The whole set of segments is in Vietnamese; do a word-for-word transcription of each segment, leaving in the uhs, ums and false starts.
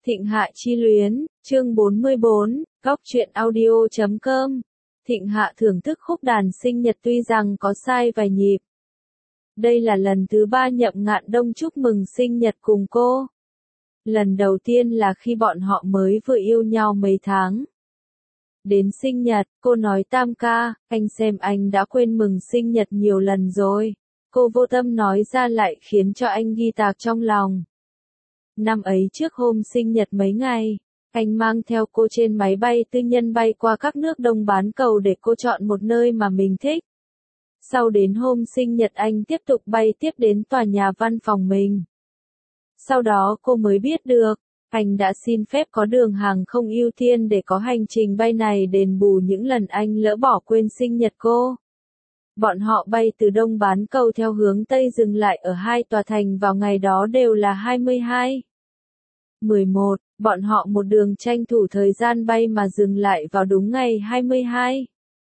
Thịnh Hạ chi luyến, chương bốn mươi bốn, góc truyện audio chấm com. Thịnh Hạ thưởng thức khúc đàn sinh nhật tuy rằng có sai vài nhịp. Đây là lần thứ ba Nhậm Ngạn Đông chúc mừng sinh nhật cùng cô. Lần đầu tiên là khi bọn họ mới vừa yêu nhau mấy tháng. Đến sinh nhật, cô nói Tam ca, anh xem anh đã quên mừng sinh nhật nhiều lần rồi. Cô vô tâm nói ra lại khiến cho anh ghi tạc trong lòng. Năm ấy trước hôm sinh nhật mấy ngày, anh mang theo cô trên máy bay tư nhân bay qua các nước Đông bán cầu để cô chọn một nơi mà mình thích. Sau đến hôm sinh nhật anh tiếp tục bay tiếp đến tòa nhà văn phòng mình. Sau đó cô mới biết được, anh đã xin phép có đường hàng không ưu tiên để có hành trình bay này đền bù những lần anh lỡ bỏ quên sinh nhật cô. Bọn họ bay từ Đông bán cầu theo hướng Tây dừng lại ở hai tòa thành vào ngày đó đều là hai mươi hai. mười một, bọn họ một đường tranh thủ thời gian bay mà dừng lại vào đúng ngày hai mươi hai.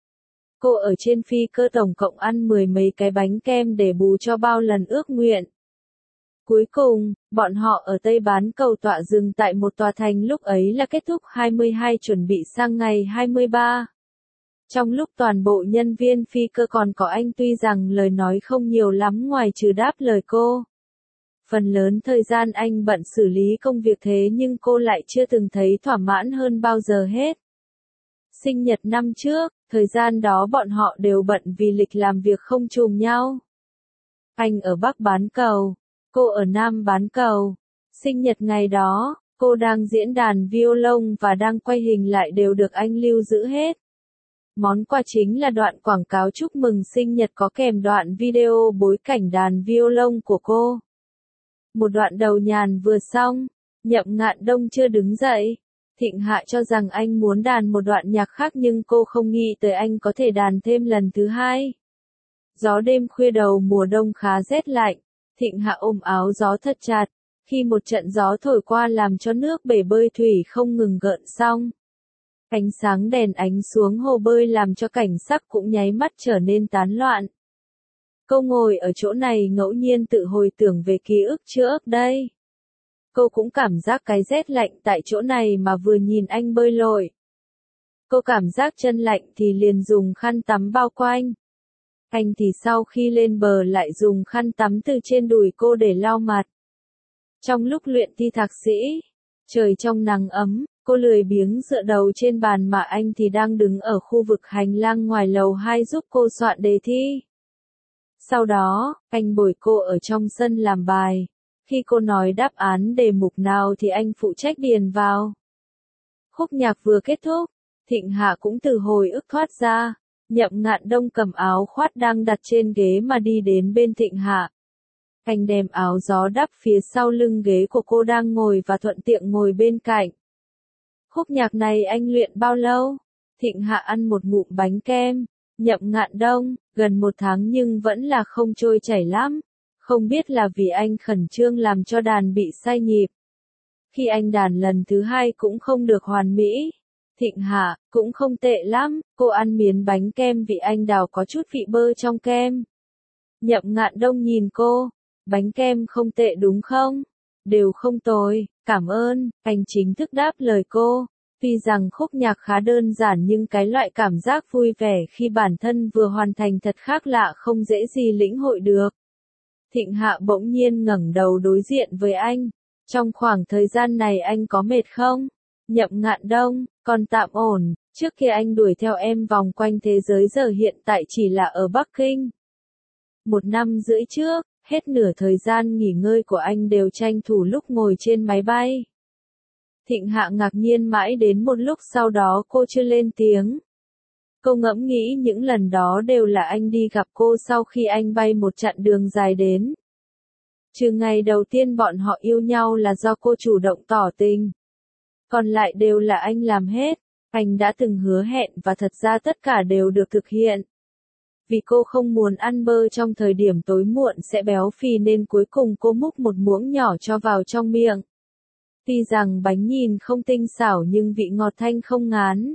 Cô ở trên phi cơ tổng cộng ăn mười mấy cái bánh kem để bù cho bao lần ước nguyện. Cuối cùng, bọn họ ở Tây bán cầu tọa dừng tại một tòa thành lúc ấy là kết thúc hai mươi hai chuẩn bị sang ngày hai mươi ba. Trong lúc toàn bộ nhân viên phi cơ còn có anh tuy rằng lời nói không nhiều lắm ngoài trừ đáp lời cô. Phần lớn thời gian anh bận xử lý công việc thế nhưng cô lại chưa từng thấy thỏa mãn hơn bao giờ hết. Sinh nhật năm trước, thời gian đó bọn họ đều bận vì lịch làm việc không trùng nhau. Anh ở Bắc bán cầu, cô ở Nam bán cầu. Sinh nhật ngày đó, cô đang diễn đàn violon và đang quay hình lại đều được anh lưu giữ hết. Món quà chính là đoạn quảng cáo chúc mừng sinh nhật có kèm đoạn video bối cảnh đàn violon của cô. Một đoạn đầu nhàn vừa xong, Nhậm Ngạn Đông chưa đứng dậy. Thịnh Hạ cho rằng anh muốn đàn một đoạn nhạc khác nhưng cô không nghĩ tới anh có thể đàn thêm lần thứ hai. Gió đêm khuya đầu mùa đông khá rét lạnh, Thịnh Hạ ôm áo gió thật chặt, khi một trận gió thổi qua làm cho nước bể bơi thủy không ngừng gợn sóng. Ánh sáng đèn ánh xuống hồ bơi làm cho cảnh sắc cũng nháy mắt trở nên tán loạn. Cô ngồi ở chỗ này ngẫu nhiên tự hồi tưởng về ký ức trước đây. Cô cũng cảm giác cái rét lạnh tại chỗ này mà vừa nhìn anh bơi lội. Cô cảm giác chân lạnh thì liền dùng khăn tắm bao quanh. Anh thì sau khi lên bờ lại dùng khăn tắm từ trên đùi cô để lau mặt. Trong lúc luyện thi thạc sĩ, trời trong nắng ấm, cô lười biếng dựa đầu trên bàn mà anh thì đang đứng ở khu vực hành lang ngoài lầu hai giúp cô soạn đề thi. Sau đó, anh bồi cô ở trong sân làm bài. Khi cô nói đáp án đề mục nào thì anh phụ trách điền vào. Khúc nhạc vừa kết thúc, Thịnh Hạ cũng từ hồi ức thoát ra. Nhậm Ngạn Đông cầm áo khoác đang đặt trên ghế mà đi đến bên Thịnh Hạ. Anh đem áo gió đắp phía sau lưng ghế của cô đang ngồi và thuận tiện ngồi bên cạnh. Khúc nhạc này anh luyện bao lâu? Thịnh Hạ ăn một ngụm bánh kem. Nhậm Ngạn Đông, gần một tháng nhưng vẫn là không trôi chảy lắm. Không biết là vì anh khẩn trương làm cho đàn bị sai nhịp. Khi anh đàn lần thứ hai cũng không được hoàn mỹ. Thịnh Hạ, cũng không tệ lắm, cô ăn miếng bánh kem vị anh đào có chút vị bơ trong kem. Nhậm Ngạn Đông nhìn cô, bánh kem không tệ đúng không? Đều không tồi, cảm ơn, anh chính thức đáp lời cô. Tuy rằng khúc nhạc khá đơn giản nhưng cái loại cảm giác vui vẻ khi bản thân vừa hoàn thành thật khác lạ không dễ gì lĩnh hội được. Thịnh Hạ bỗng nhiên ngẩng đầu đối diện với anh. Trong khoảng thời gian này anh có mệt không? Nhậm Ngạn Đông, còn tạm ổn, trước kia anh đuổi theo em vòng quanh thế giới giờ hiện tại chỉ là ở Bắc Kinh. Một năm rưỡi trước, hết nửa thời gian nghỉ ngơi của anh đều tranh thủ lúc ngồi trên máy bay. Thịnh Hạ ngạc nhiên mãi đến một lúc sau đó cô chưa lên tiếng. Cô ngẫm nghĩ những lần đó đều là anh đi gặp cô sau khi anh bay một chặng đường dài đến. Trừ ngày đầu tiên bọn họ yêu nhau là do cô chủ động tỏ tình. Còn lại đều là anh làm hết. Anh đã từng hứa hẹn và thật ra tất cả đều được thực hiện. Vì cô không muốn ăn bơ trong thời điểm tối muộn sẽ béo phì nên cuối cùng cô múc một muỗng nhỏ cho vào trong miệng. Tuy rằng bánh nhìn không tinh xảo nhưng vị ngọt thanh không ngán.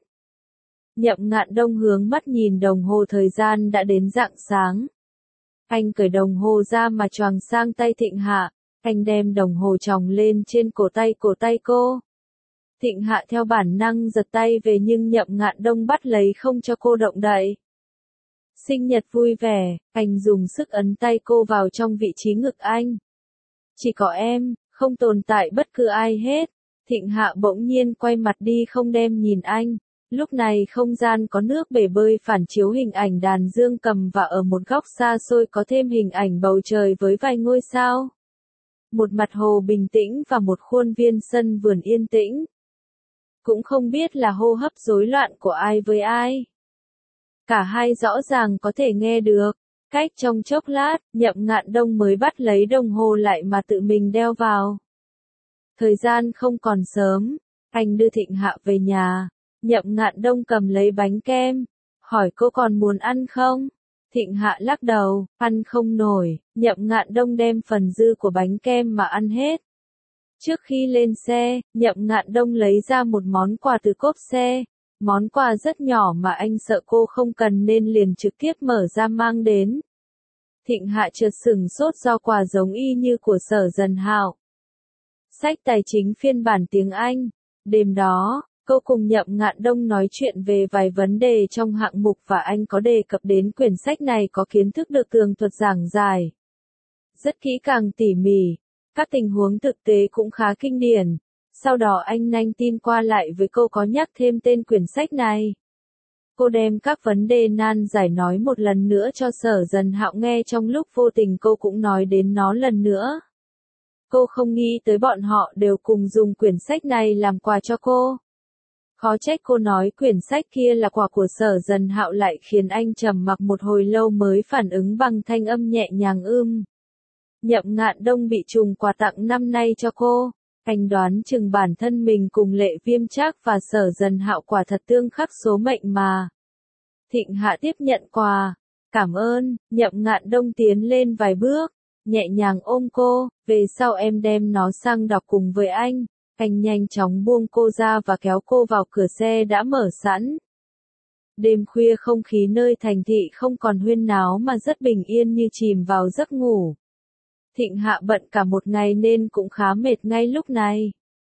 Nhậm Ngạn Đông hướng mắt nhìn đồng hồ thời gian đã đến rạng sáng. Anh cởi đồng hồ ra mà choàng sang tay Thịnh Hạ. Anh đem đồng hồ chồng lên trên cổ tay cổ tay cô. Thịnh Hạ theo bản năng giật tay về nhưng Nhậm Ngạn Đông bắt lấy không cho cô động đậy. Sinh nhật vui vẻ, anh dùng sức ấn tay cô vào trong vị trí ngực anh. Chỉ có em, không tồn tại bất cứ ai hết. Thịnh Hạ bỗng nhiên quay mặt đi không đem nhìn anh. Lúc này không gian có nước bể bơi phản chiếu hình ảnh đàn dương cầm và ở một góc xa xôi có thêm hình ảnh bầu trời với vài ngôi sao. Một mặt hồ bình tĩnh và một khuôn viên sân vườn yên tĩnh. Cũng không biết là hô hấp rối loạn của ai với ai. Cả hai rõ ràng có thể nghe được. Cách trong chốc lát, Nhậm Ngạn Đông mới bắt lấy đồng hồ lại mà tự mình đeo vào. Thời gian không còn sớm, anh đưa Thịnh Hạ về nhà. Nhậm Ngạn Đông cầm lấy bánh kem, hỏi cô còn muốn ăn không? Thịnh Hạ lắc đầu, ăn không nổi. Nhậm Ngạn Đông đem phần dư của bánh kem mà ăn hết. Trước khi lên xe, Nhậm Ngạn Đông lấy ra một món quà từ cốp xe. Món quà rất nhỏ mà anh sợ cô không cần nên liền trực tiếp mở ra mang đến. Thịnh Hạ chợt sửng sốt do quà giống y như của Sở Dần Hạo. Sách tài chính phiên bản tiếng Anh. Đêm đó, cô cùng Nhậm Ngạn Đông nói chuyện về vài vấn đề trong hạng mục và anh có đề cập đến quyển sách này có kiến thức được tường thuật giảng giải. Rất kỹ càng tỉ mỉ, các tình huống thực tế cũng khá kinh điển. Sau đó anh nhanh tin qua lại với cô có nhắc thêm tên quyển sách này. Cô đem các vấn đề nan giải nói một lần nữa cho Sở Dần Hạo nghe trong lúc vô tình cô cũng nói đến nó lần nữa. Cô không nghĩ tới bọn họ đều cùng dùng quyển sách này làm quà cho cô. Khó trách cô nói quyển sách kia là quà của Sở Dần Hạo lại khiến anh trầm mặc một hồi lâu mới phản ứng bằng thanh âm nhẹ nhàng ưm. Nhậm Ngạn Đông bị trùng quà tặng năm nay cho cô. Anh đoán chừng bản thân mình cùng Lệ Viêm Trác và Sở Dần Hạo quả thật tương khắc số mệnh mà. Thịnh Hạ tiếp nhận quà. Cảm ơn. Nhậm Ngạn Đông tiến lên vài bước, nhẹ nhàng ôm cô, về sau em đem nó sang đọc cùng với anh. Anh nhanh chóng buông cô ra và kéo cô vào cửa xe đã mở sẵn. Đêm khuya không khí nơi thành thị không còn huyên náo mà rất bình yên như chìm vào giấc ngủ. Thịnh Hạ bận cả một ngày nên cũng khá mệt ngay lúc này.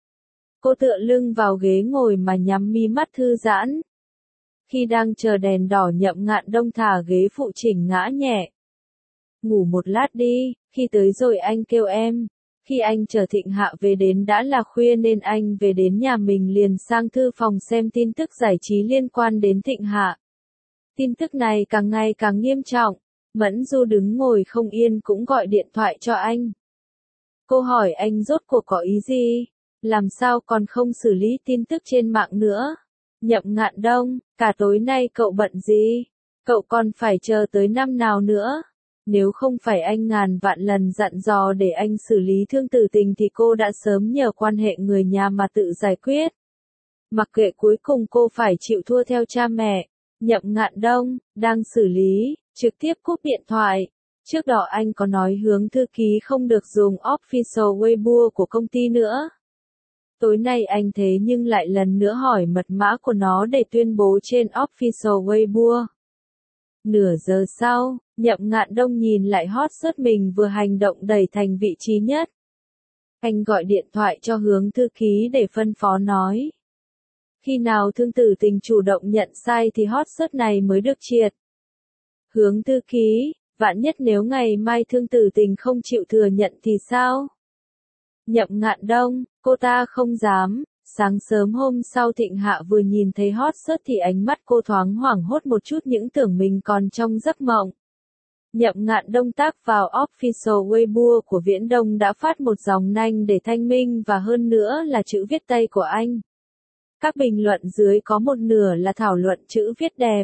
Cô tựa lưng vào ghế ngồi mà nhắm mi mắt thư giãn. Khi đang chờ đèn đỏ Nhậm Ngạn Đông thả ghế phụ chỉnh ngã nhẹ. Ngủ một lát đi, khi tới rồi anh kêu em. Khi anh chờ Thịnh Hạ về đến đã là khuya nên anh về đến nhà mình liền sang thư phòng xem tin tức giải trí liên quan đến Thịnh Hạ. Tin tức này càng ngày càng nghiêm trọng. Mẫn Du đứng ngồi không yên cũng gọi điện thoại cho anh. Cô hỏi anh rốt cuộc có ý gì? Làm sao còn không xử lý tin tức trên mạng nữa? Nhậm Ngạn Đông, cả tối nay cậu bận gì? Cậu còn phải chờ tới năm nào nữa? Nếu không phải anh ngàn vạn lần dặn dò để anh xử lý Thương Tử Tình thì cô đã sớm nhờ quan hệ người nhà mà tự giải quyết. Mặc kệ cuối cùng cô phải chịu thua theo cha mẹ. Nhậm Ngạn Đông, đang xử lý, trực tiếp cúp điện thoại. Trước đó anh có nói Hướng thư ký không được dùng official Weibo của công ty nữa. Tối nay anh thế nhưng lại lần nữa hỏi mật mã của nó để tuyên bố trên official Weibo. Nửa giờ sau, Nhậm Ngạn Đông nhìn lại hot search mình vừa hành động đẩy thành vị trí nhất. Anh gọi điện thoại cho Hướng thư ký để phân phó nói. Khi nào Thương Tử Tình chủ động nhận sai thì hot search này mới được triệt. Hướng thư ký, vạn nhất nếu ngày mai Thương Tử Tình không chịu thừa nhận thì sao? Nhậm Ngạn Đông, cô ta không dám. Sáng sớm hôm sau Thịnh Hạ vừa nhìn thấy hot search thì ánh mắt cô thoáng hoảng hốt một chút những tưởng mình còn trong giấc mộng. Nhậm Ngạn Đông tác vào official Weibo của Viễn Đông đã phát một dòng nanh để thanh minh và hơn nữa là chữ viết tay của anh. Các bình luận dưới có một nửa là thảo luận chữ viết đẹp.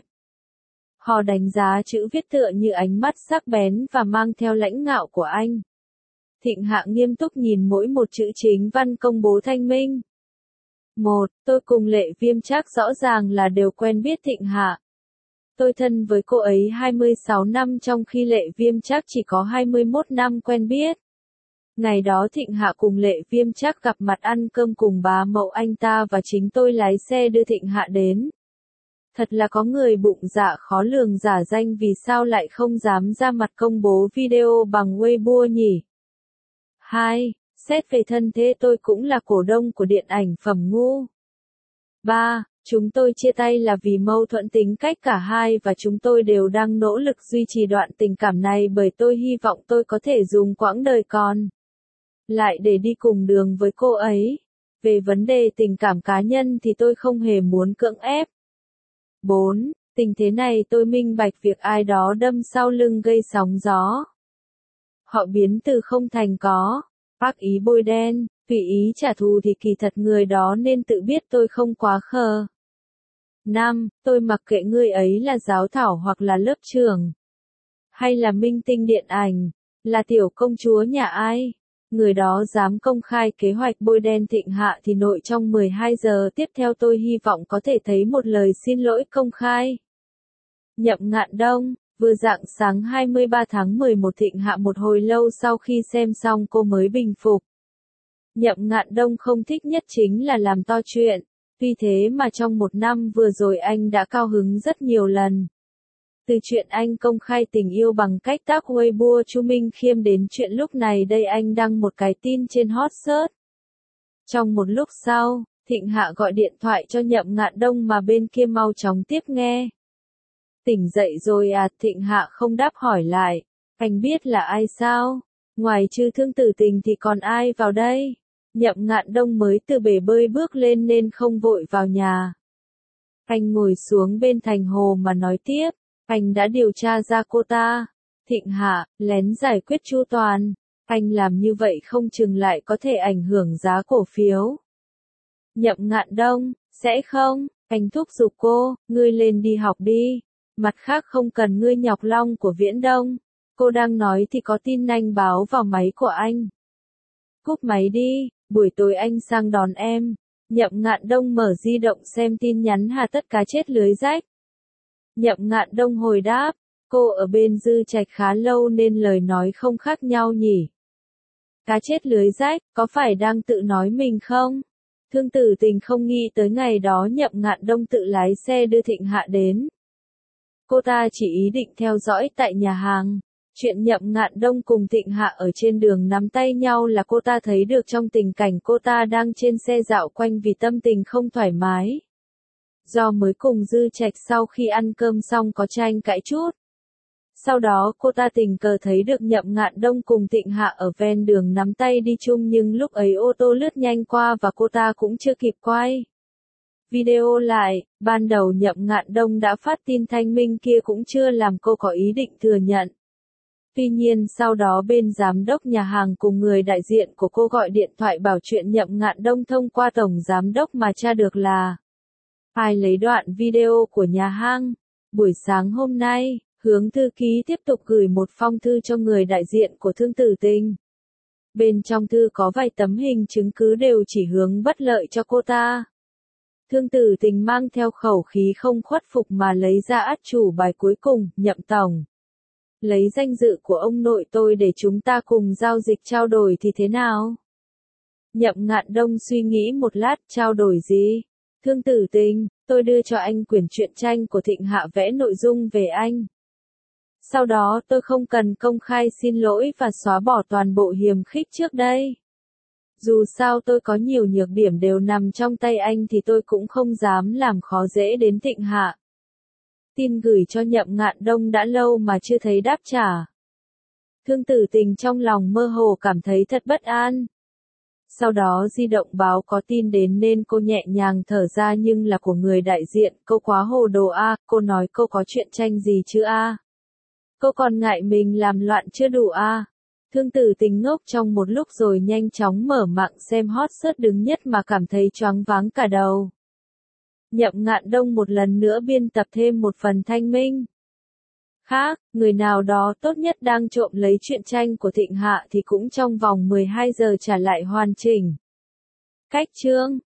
Họ đánh giá chữ viết tựa như ánh mắt sắc bén và mang theo lãnh ngạo của anh. Thịnh Hạ nghiêm túc nhìn mỗi một chữ chính văn công bố thanh minh. Một, tôi cùng Lệ Viêm Trác rõ ràng là đều quen biết Thịnh Hạ. Tôi thân với cô ấy hai mươi sáu năm trong khi Lệ Viêm Trác chỉ có hai mươi mốt năm quen biết. Ngày đó Thịnh Hạ cùng Lệ Viêm Trác gặp mặt ăn cơm cùng bá mẫu anh ta và chính tôi lái xe đưa Thịnh Hạ đến. Thật là có người bụng dạ khó lường giả danh vì sao lại không dám ra mặt công bố video bằng Weibo nhỉ? hai. Xét về thân thế tôi cũng là cổ đông của điện ảnh Phẩm Ngu. ba. Chúng tôi chia tay là vì mâu thuẫn tính cách cả hai và chúng tôi đều đang nỗ lực duy trì đoạn tình cảm này bởi tôi hy vọng tôi có thể dùng quãng đời còn lại để đi cùng đường với cô ấy. Về vấn đề tình cảm cá nhân thì tôi không hề muốn cưỡng ép. bốn. Tình thế này tôi minh bạch việc ai đó đâm sau lưng gây sóng gió. Họ biến từ không thành có. Bác ý bôi đen, tùy ý trả thù thì kỳ thật người đó nên tự biết tôi không quá khờ. năm. Tôi mặc kệ người ấy là giáo thảo hoặc là lớp trưởng. Hay là minh tinh điện ảnh. Là tiểu công chúa nhà ai. Người đó dám công khai kế hoạch bôi đen Thịnh Hạ thì nội trong mười hai giờ tiếp theo tôi hy vọng có thể thấy một lời xin lỗi công khai. Nhậm Ngạn Đông, vừa rạng sáng hai mươi ba tháng mười một Thịnh Hạ một hồi lâu sau khi xem xong cô mới bình phục. Nhậm Ngạn Đông không thích nhất chính là làm to chuyện, tuy thế mà trong một năm vừa rồi anh đã cao hứng rất nhiều lần. Từ chuyện anh công khai tình yêu bằng cách tác Weibo Chu Minh Khiêm đến chuyện lúc này đây anh đăng một cái tin trên hot search. Trong một lúc sau, Thịnh Hạ gọi điện thoại cho Nhậm Ngạn Đông mà bên kia mau chóng tiếp nghe. Tỉnh dậy rồi à? Thịnh Hạ không đáp hỏi lại. Anh biết là ai sao? Ngoài trừ Thương Tử Tình thì còn ai vào đây? Nhậm Ngạn Đông mới từ bể bơi bước lên nên không vội vào nhà. Anh ngồi xuống bên thành hồ mà nói tiếp. Anh đã điều tra ra cô ta. Thịnh Hạ, lén giải quyết chu toàn. Anh làm như vậy không chừng lại có thể ảnh hưởng giá cổ phiếu. Nhậm Ngạn Đông, sẽ không? Anh thúc giục cô, ngươi lên đi học đi. Mặt khác không cần ngươi nhọc lòng của Viễn Đông. Cô đang nói thì có tin nhanh báo vào máy của anh. Cúp máy đi, buổi tối anh sang đón em. Nhậm Ngạn Đông mở di động xem tin nhắn hà tất cá chết lưới rách. Nhậm Ngạn Đông hồi đáp, cô ở bên Dư Trạch khá lâu nên lời nói không khác nhau nhỉ. Cá chết lưới rách, có phải đang tự nói mình không? Thương Tử Tình không nghĩ tới ngày đó Nhậm Ngạn Đông tự lái xe đưa Thịnh Hạ đến. Cô ta chỉ ý định theo dõi tại nhà hàng. Chuyện Nhậm Ngạn Đông cùng Thịnh Hạ ở trên đường nắm tay nhau là cô ta thấy được trong tình cảnh cô ta đang trên xe dạo quanh vì tâm tình không thoải mái. Do mới cùng Dư Trạch sau khi ăn cơm xong có tranh cãi chút. Sau đó cô ta tình cờ thấy được Nhậm Ngạn Đông cùng Thịnh Hạ ở ven đường nắm tay đi chung nhưng lúc ấy ô tô lướt nhanh qua và cô ta cũng chưa kịp quay video lại. Ban đầu Nhậm Ngạn Đông đã phát tin thanh minh kia cũng chưa làm cô có ý định thừa nhận. Tuy nhiên sau đó bên giám đốc nhà hàng cùng người đại diện của cô gọi điện thoại bảo chuyện Nhậm Ngạn Đông thông qua tổng giám đốc mà tra được là ai lấy đoạn video của nhà hàng. Buổi sáng hôm nay, Hướng thư ký tiếp tục gửi một phong thư cho người đại diện của Thương Tử Tình. Bên trong thư có vài tấm hình chứng cứ đều chỉ hướng bất lợi cho cô ta. Thương Tử Tình mang theo khẩu khí không khuất phục mà lấy ra át chủ bài cuối cùng, Nhậm tổng. Lấy danh dự của ông nội tôi để chúng ta cùng giao dịch trao đổi thì thế nào? Nhậm Ngạn Đông suy nghĩ một lát, trao đổi gì? Thương Tử Tình, tôi đưa cho anh quyển truyện tranh của Thịnh Hạ vẽ nội dung về anh. Sau đó tôi không cần công khai xin lỗi và xóa bỏ toàn bộ hiềm khích trước đây. Dù sao tôi có nhiều nhược điểm đều nằm trong tay anh thì tôi cũng không dám làm khó dễ đến Thịnh Hạ. Tin gửi cho Nhậm Ngạn Đông đã lâu mà chưa thấy đáp trả. Thương Tử Tình trong lòng mơ hồ cảm thấy thật bất an. Sau đó di động báo có tin đến nên cô nhẹ nhàng thở ra nhưng là của người đại diện, cô quá hồ đồ a, à, cô nói cô có chuyện tranh gì chứ a? À? Cô còn ngại mình làm loạn chưa đủ a? À? Thương Tử Tình ngốc trong một lúc rồi nhanh chóng mở mạng xem hot search đứng nhất mà cảm thấy choáng váng cả đầu. Nhậm Ngạn Đông một lần nữa biên tập thêm một phần thanh minh. Khác, người nào đó tốt nhất đang trộm lấy truyện tranh của Thịnh Hạ thì cũng trong vòng mười hai giờ trả lại hoàn chỉnh. Cách chương